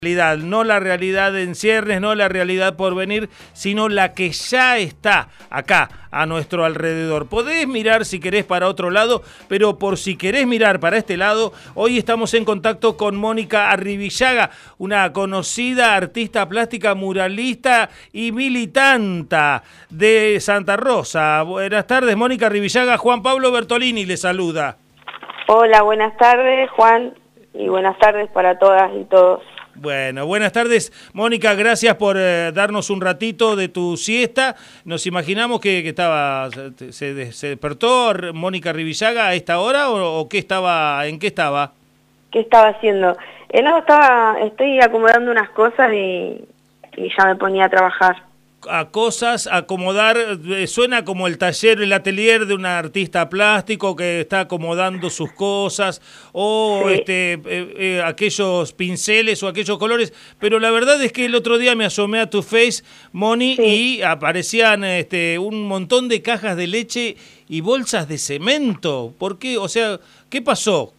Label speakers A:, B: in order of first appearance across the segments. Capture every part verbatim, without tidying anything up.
A: realidad, no la realidad en ciernes, no la realidad por venir, sino la que ya está acá, a nuestro alrededor. Podés mirar si querés para otro lado, pero por si querés mirar para este lado, hoy estamos en contacto con Mónica Arrivillaga, una conocida artista plástica, muralista y militanta de Santa Rosa. Buenas tardes, Mónica Arrivillaga. Juan Pablo Bertolini le saluda.
B: Hola, buenas tardes, Juan, y buenas tardes para todas y todos.
A: Bueno, buenas tardes, Mónica, gracias por eh, darnos un ratito de tu siesta. Nos imaginamos que, que estaba, se, se despertó Mónica Arrivillaga a esta hora o, o qué estaba, en qué estaba.
B: ¿Qué estaba haciendo? Eh, no, estaba, estoy acomodando unas cosas y, y ya me ponía a trabajar.
A: A cosas, acomodar, eh, suena como el taller, el atelier de un artista plástico que está acomodando sus cosas, o sí. este, eh, eh, aquellos pinceles o aquellos colores, pero la verdad es que el otro día me asomé a tu Face, Moni, sí. y aparecían este, un montón de cajas de leche y bolsas de cemento. ¿Por qué? O sea, ¿qué pasó?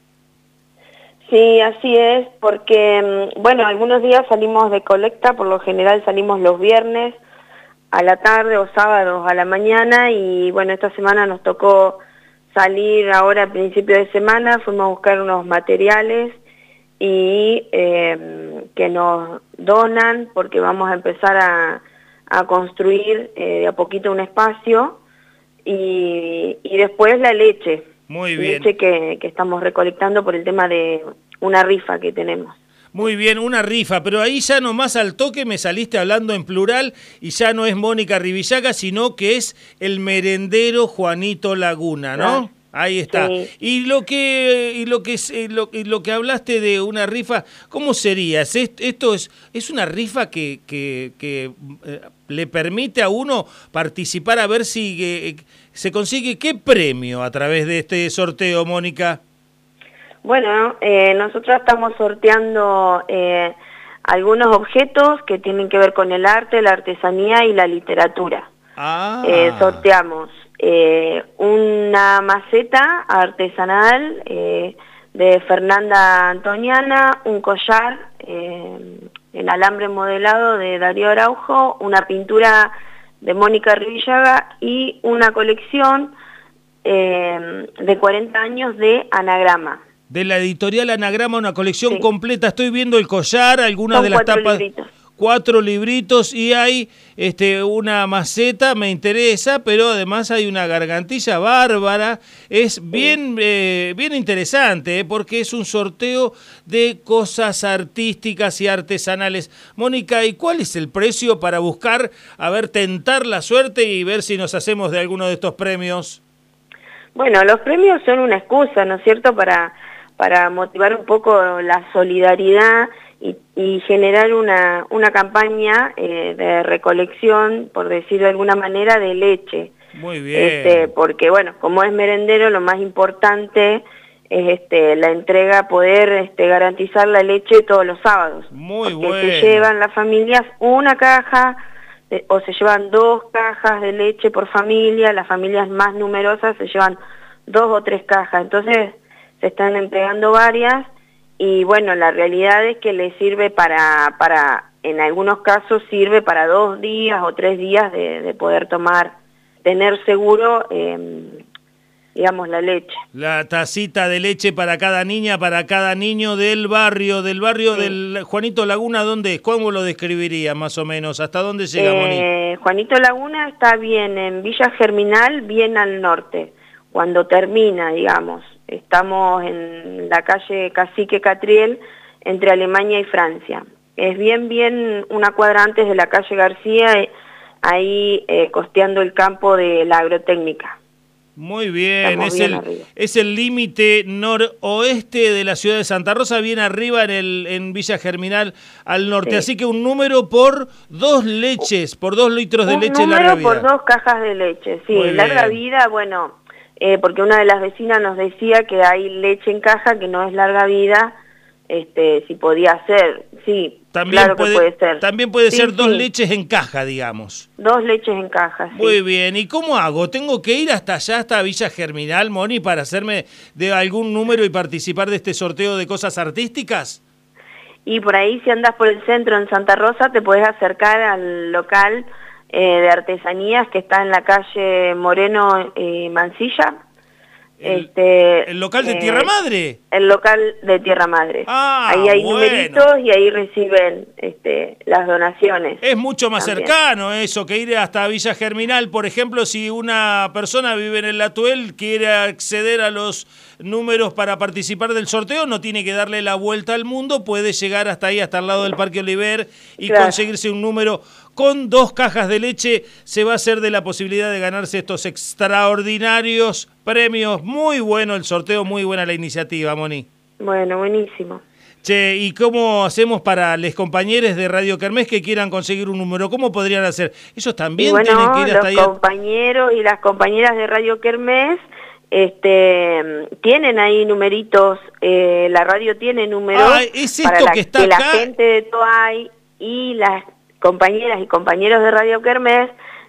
B: Sí, así es, porque, bueno, algunos días salimos de colecta, por lo general salimos los viernes, a la tarde o sábados a la mañana, y bueno, esta semana nos tocó salir ahora a principio de semana, fuimos a buscar unos materiales y eh, que nos donan porque vamos a empezar a, a construir eh, de a poquito un espacio y, y después la leche.
A: Muy bien.
B: Leche que, que estamos recolectando por el tema de una rifa que tenemos.
A: Muy bien, una rifa, pero ahí ya nomás al toque me saliste hablando en plural y ya no es Mónica Arrivillaga, sino que es el merendero Juanito Laguna, ¿no? Ah, ahí está. Sí. Y lo que y lo que lo, lo que hablaste de una rifa, ¿cómo sería? Esto es es una rifa que que, que eh, le permite a uno participar a ver si eh, se consigue qué premio a través de este sorteo, Mónica.
B: Bueno, eh, nosotros estamos sorteando eh, algunos objetos que tienen que ver con el arte, la artesanía y la literatura.
A: Ah.
B: Eh, sorteamos eh, una maceta artesanal eh, de Fernanda Antoniana, un collar eh, en alambre modelado de Darío Araujo, una pintura de Mónica Arrivillaga y una colección eh, de cuarenta años de anagrama.
A: De la editorial Anagrama, una colección
B: sí.
A: completa. Estoy viendo el collar, algunas
B: Son
A: de las
B: cuatro
A: tapas.
B: Libritos.
A: Cuatro libritos y hay este, una maceta, me interesa, pero además hay una gargantilla bárbara. Es bien, sí. eh, bien interesante, eh, porque es un sorteo de cosas artísticas y artesanales. Mónica, ¿y cuál es el precio para buscar, a ver, tentar la suerte y ver si nos hacemos de alguno de estos premios?
B: Bueno, los premios son una excusa, ¿no es cierto?, para... para motivar un poco la solidaridad y, y generar una, una campaña eh, de recolección, por decirlo de alguna manera, de leche.
A: Muy bien.
B: Este, porque, bueno, como es merendero, lo más importante es este, la entrega, poder este, garantizar la leche todos los sábados.
A: Muy
B: porque
A: bueno.
B: se llevan las familias una caja de, o se llevan dos cajas de leche por familia, las familias más numerosas se llevan dos o tres cajas. Entonces se están entregando varias y bueno, la realidad es que le sirve para, para en algunos casos sirve para dos días o tres días de, de poder tomar, tener seguro, eh, digamos, la leche.
A: La tacita de leche para cada niña, para cada niño del barrio, del barrio sí. del Juanito Laguna, ¿dónde es? ¿Cómo lo describiría más o menos? ¿Hasta dónde llega,
B: eh,
A: Moni?
B: Juanito Laguna está bien en Villa Germinal, bien al norte, cuando termina, digamos. Estamos en la calle Cacique Catriel, entre Alemania y Francia. Es bien, bien una cuadra antes de la calle García, ahí eh, costeando el campo de la agrotécnica.
A: Muy bien, es, bien el, es el límite noroeste de la ciudad de Santa Rosa, bien arriba en, el, en Villa Germinal al norte. Sí. Así que un número por dos leches, por dos litros de
B: un
A: leche larga vida.
B: Un número por dos cajas de leche, sí.
A: Muy
B: larga
A: bien.
B: vida, bueno... Eh, porque una de las vecinas nos decía que hay leche en caja que no es larga vida, este, si podía ser, sí,
A: también
B: claro
A: puede,
B: que puede ser.
A: También puede
B: sí,
A: ser dos
B: sí.
A: leches en caja, digamos.
B: Dos leches en caja, sí.
A: Muy bien, ¿y cómo hago? ¿Tengo que ir hasta allá, hasta Villa Germinal, Moni, para hacerme de algún número y participar de este sorteo de cosas artísticas?
B: Y por ahí, si andas por el centro en Santa Rosa, te podés acercar al local eh, de artesanías que está en la calle Moreno eh, Mansilla.
A: El,
B: este,
A: ¿El local de
B: eh,
A: Tierra Madre?
B: El local de Tierra Madre.
A: Ah,
B: ahí hay
A: bueno.
B: numeritos y ahí reciben este, las donaciones.
A: Es mucho más
B: también.
A: cercano eso que ir hasta Villa Germinal. Por ejemplo, si una persona vive en el Latuel, quiere acceder a los números para participar del sorteo, no tiene que darle la vuelta al mundo, puede llegar hasta ahí, hasta el lado del Parque Oliver y claro, conseguirse un número. Con dos cajas de leche se va a hacer de la posibilidad de ganarse estos extraordinarios premios. Muy bueno el sorteo, muy buena la iniciativa, Moni.
B: Bueno, buenísimo.
A: Che, ¿y cómo hacemos para los compañeros de Radio Kermés que quieran conseguir un número? ¿Cómo podrían hacer? Ellos también
B: y bueno,
A: tienen que ir hasta ahí.
B: Los compañeros y las compañeras de Radio Kermés este, tienen ahí numeritos, eh, la radio tiene números
A: ah, es esto
B: para la,
A: que, está
B: que
A: acá.
B: la gente de Toay y las compañeras y compañeros de Radio Kermés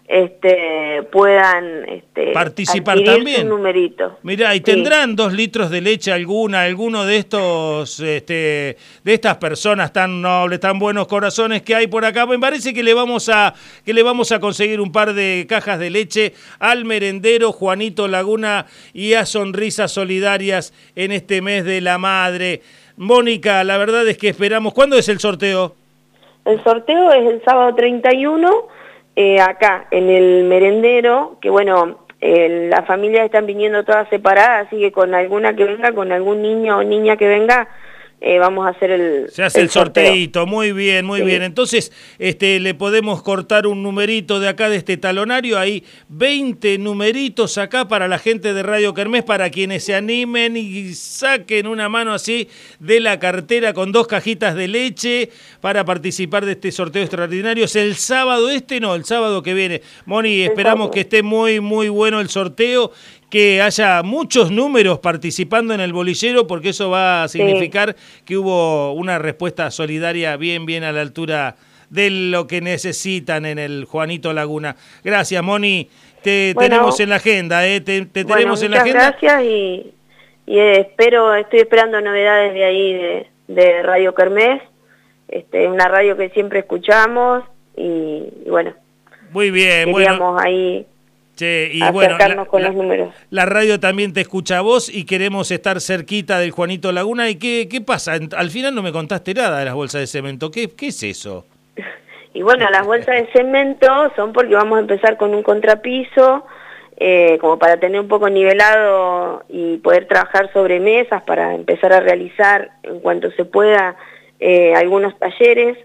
B: este, puedan este,
A: participar también.
B: Su numerito.
A: Mirá, y sí. Tendrán dos litros de leche alguna, alguno de estos, este, de estas personas tan nobles, tan buenos corazones que hay por acá. Me parece que le vamos a, que le vamos a conseguir un par de cajas de leche al merendero Juanito Laguna y a Sonrisas Solidarias en este mes de la madre. Mónica, la verdad es que esperamos. ¿Cuándo es el sorteo?
B: El sorteo es el sábado treinta y uno, eh, acá, en el merendero, que bueno, eh, las familias están viniendo todas separadas, así que con alguna que venga, con algún niño o niña que venga, eh, vamos a hacer el
A: Se hace el,
B: el
A: sorteito, muy bien, muy
B: sí.
A: bien. Entonces, este, le podemos cortar un numerito de acá de este talonario, hay veinte numeritos acá para la gente de Radio Kermés, para quienes se animen y saquen una mano así de la cartera con dos cajitas de leche para participar de este sorteo extraordinario. Es el sábado este, no, el sábado que viene. Moni, esperamos que esté muy, muy bueno el sorteo, que haya muchos números participando en el bolillero, porque eso va a significar sí. que hubo una respuesta solidaria bien, bien a la altura de lo que necesitan en el Juanito Laguna. Gracias, Moni. Te bueno, tenemos en la agenda, ¿eh? Te, te bueno, tenemos en la agenda.
B: Muchas gracias y, y espero, estoy esperando novedades de ahí de, de Radio Kermés. Este, una radio que siempre escuchamos y, y bueno.
A: Muy bien,
B: queríamos
A: bueno.
B: ahí
A: Che, y
B: acercarnos
A: bueno, la,
B: con
A: la,
B: los números.
A: La radio también te escucha a vos y queremos estar cerquita del Juanito Laguna. ¿Y qué, qué pasa? Al final no me contaste nada de las bolsas de cemento. ¿Qué, qué es eso?
B: Y bueno, las bolsas de cemento son porque vamos a empezar con un contrapiso, eh, como para tener un poco nivelado y poder trabajar sobre mesas para empezar a realizar en cuanto se pueda eh, algunos talleres,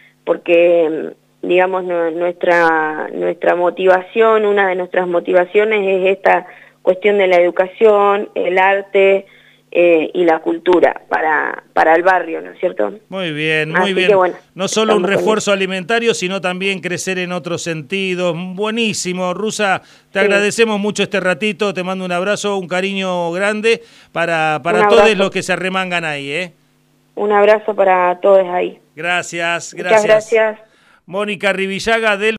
B: porque digamos, nuestra, nuestra motivación, una de nuestras motivaciones es esta cuestión de la educación, el arte eh, y la cultura para, para el barrio, ¿no es cierto?
A: Muy bien, muy Así bien.
B: Que, bueno,
A: no solo un refuerzo alimentario, sino también crecer en otros sentidos. Buenísimo, Rusa, te sí. agradecemos mucho este ratito, te mando un abrazo, un cariño grande para, para todos los que se arremangan ahí, ¿eh?
B: Un abrazo para todos ahí.
A: Gracias, gracias.
B: Muchas gracias.
A: Mónica Rivillaga del